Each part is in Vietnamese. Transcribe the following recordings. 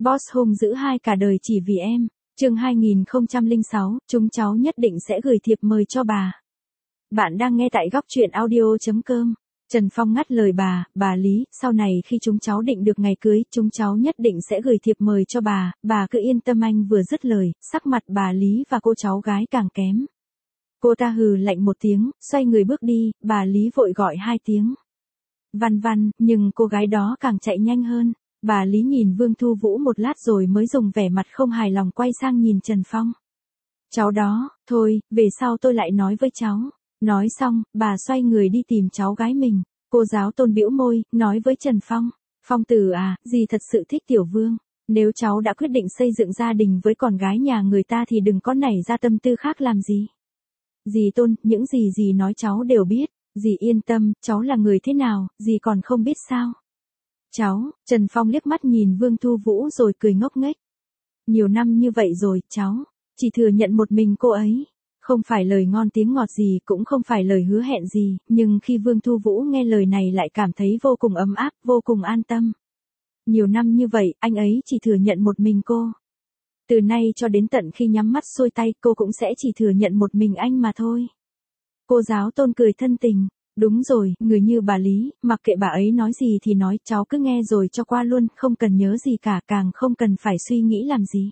Boss hung dữ hai cả đời chỉ vì em. Chương 2006, chúng cháu nhất định sẽ gửi thiệp mời cho bà. Bạn đang nghe tại góc truyện audio.com. Trần Phong ngắt lời bà Lý, sau này khi chúng cháu định được ngày cưới, chúng cháu nhất định sẽ gửi thiệp mời cho bà cứ yên tâm. Anh vừa dứt lời, sắc mặt bà Lý và cô cháu gái càng kém. Cô ta hừ lạnh một tiếng, xoay người bước đi, bà Lý vội gọi hai tiếng. Văn, nhưng cô gái đó càng chạy nhanh hơn. Bà Lý nhìn Vương Thu Vũ một lát rồi mới dùng vẻ mặt không hài lòng quay sang nhìn Trần Phong. Cháu đó, thôi, về sau tôi lại nói với cháu. Nói xong, bà xoay người đi tìm cháu gái mình. Cô giáo Tôn bĩu môi, nói với Trần Phong. Phong tử à, dì thật sự thích Tiểu Vương. Nếu cháu đã quyết định xây dựng gia đình với con gái nhà người ta thì đừng có nảy ra tâm tư khác làm gì. Dì Tôn, những gì dì nói cháu đều biết. Dì yên tâm, cháu là người thế nào, dì còn không biết sao. Cháu, Trần Phong liếc mắt nhìn Vương Thu Vũ rồi cười ngốc nghếch. Nhiều năm như vậy rồi, cháu, chỉ thừa nhận một mình cô ấy. Không phải lời ngon tiếng ngọt gì, cũng không phải lời hứa hẹn gì, nhưng khi Vương Thu Vũ nghe lời này lại cảm thấy vô cùng ấm áp, vô cùng an tâm. Nhiều năm như vậy, anh ấy chỉ thừa nhận một mình cô. Từ nay cho đến tận khi nhắm mắt xuôi tay, cô cũng sẽ chỉ thừa nhận một mình anh mà thôi. Cô giáo Tôn cười thân tình. Đúng rồi, người như bà Lý, mặc kệ bà ấy nói gì thì nói, cháu cứ nghe rồi cho qua luôn, không cần nhớ gì cả, càng không cần phải suy nghĩ làm gì.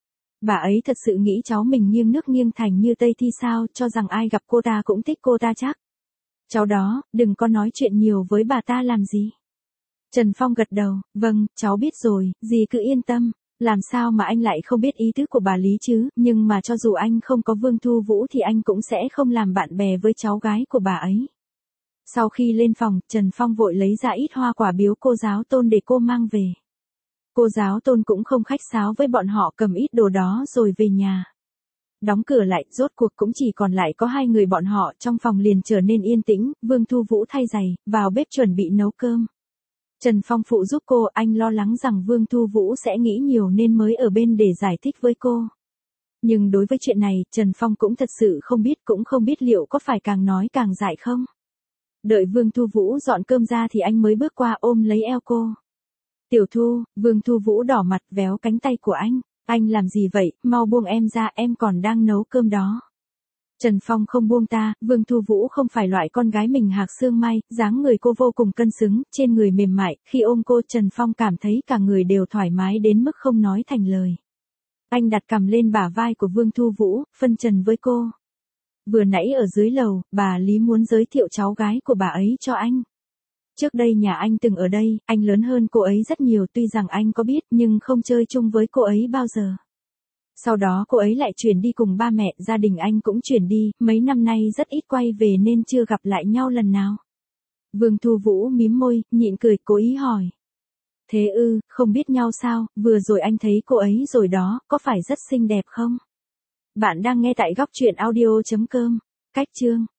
Bà ấy thật sự nghĩ cháu mình nghiêng nước nghiêng thành như Tây thì sao, cho rằng ai gặp cô ta cũng thích cô ta chắc. Cháu đó, đừng có nói chuyện nhiều với bà ta làm gì. Trần Phong gật đầu, vâng, cháu biết rồi, dì cứ yên tâm. Làm sao mà anh lại không biết ý tứ của bà Lý chứ, nhưng mà cho dù anh không có Vương Thu Vũ thì anh cũng sẽ không làm bạn bè với cháu gái của bà ấy. Sau khi lên phòng, Trần Phong vội lấy ra ít hoa quả biếu cô giáo Tôn để cô mang về. Cô giáo Tôn cũng không khách sáo với bọn họ, cầm ít đồ đó rồi về nhà. Đóng cửa lại, rốt cuộc cũng chỉ còn lại có hai người bọn họ, trong phòng liền trở nên yên tĩnh. Vương Thu Vũ thay giày, vào bếp chuẩn bị nấu cơm. Trần Phong phụ giúp cô, anh lo lắng rằng Vương Thu Vũ sẽ nghĩ nhiều nên mới ở bên để giải thích với cô. Nhưng đối với chuyện này, Trần Phong cũng thật sự cũng không biết liệu có phải càng nói càng dại không. Đợi Vương Thu Vũ dọn cơm ra thì anh mới bước qua ôm lấy eo cô. Tiểu Thu, Vương Thu Vũ đỏ mặt véo cánh tay của anh làm gì vậy, mau buông em ra, em còn đang nấu cơm đó. Trần Phong không buông ta, Vương Thu Vũ không phải loại con gái mình hạc xương mai, dáng người cô vô cùng cân xứng, trên người mềm mại, khi ôm cô Trần Phong cảm thấy cả người đều thoải mái đến mức không nói thành lời. Anh đặt cằm lên bả vai của Vương Thu Vũ, phân trần với cô. Vừa nãy ở dưới lầu, bà Lý muốn giới thiệu cháu gái của bà ấy cho anh. Trước đây nhà anh từng ở đây, anh lớn hơn cô ấy rất nhiều, tuy rằng anh có biết nhưng không chơi chung với cô ấy bao giờ. Sau đó cô ấy lại chuyển đi cùng ba mẹ, gia đình anh cũng chuyển đi, mấy năm nay rất ít quay về nên chưa gặp lại nhau lần nào. Vương Thu Vũ mím môi, nhịn cười, cố ý hỏi. Thế ư, không biết nhau sao, vừa rồi anh thấy cô ấy rồi đó, có phải rất xinh đẹp không? Bạn đang nghe tại góc truyện audio.com. Cách chương